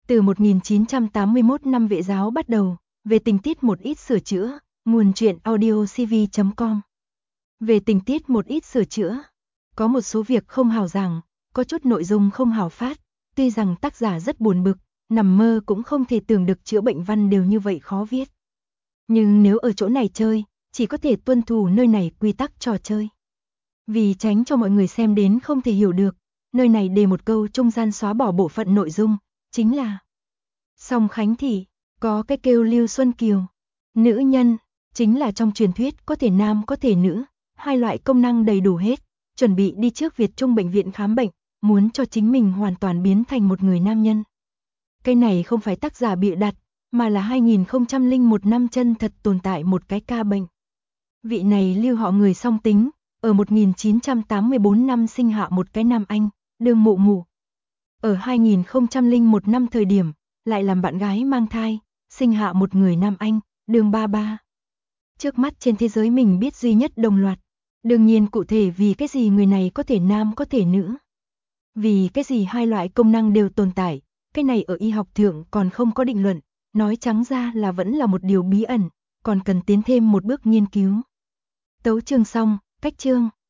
Từ 1981 năm Vệ giáo bắt đầu, về tình tiết một ít sửa chữa, nguồn truyện audiocv.com. Về tình tiết một ít sửa chữa, có một số việc không hào giảng, có chút nội dung không hào phát, tuy rằng tác giả rất buồn bực, nằm mơ cũng không thể tưởng được chữa bệnh văn đều như vậy khó viết. Nhưng nếu ở chỗ này chơi, chỉ có thể tuân thủ nơi này quy tắc trò chơi. Vì tránh cho mọi người xem đến không thể hiểu được, nơi này đề một câu trung gian xóa bỏ bộ phận nội dung, chính là Song Khánh Thị, có cái kêu Lưu Xuân Kiều. Nữ nhân, chính là trong truyền thuyết có thể nam có thể nữ, hai loại công năng đầy đủ hết, chuẩn bị đi trước Việt Trung bệnh viện khám bệnh, muốn cho chính mình hoàn toàn biến thành một người nam nhân. Cái này không phải tác giả bịa đặt, mà là 2001 năm chân thật tồn tại một cái ca bệnh. Vị này Lưu họ người song tính, ở 1984 năm sinh hạ một cái nam anh, đương mụ mụ. Ở 2001 năm thời điểm, lại làm bạn gái mang thai, sinh hạ một người nam anh, đương ba ba. Trước mắt trên thế giới mình biết duy nhất đồng loạt. Đương nhiên cụ thể vì cái gì người này có thể nam có thể nữ. Vì cái gì hai loại công năng đều tồn tại, cái này ở y học thượng còn không có định luận, nói trắng ra là vẫn là một điều bí ẩn, còn cần tiến thêm một bước nghiên cứu. Tấu chương xong, cách chương.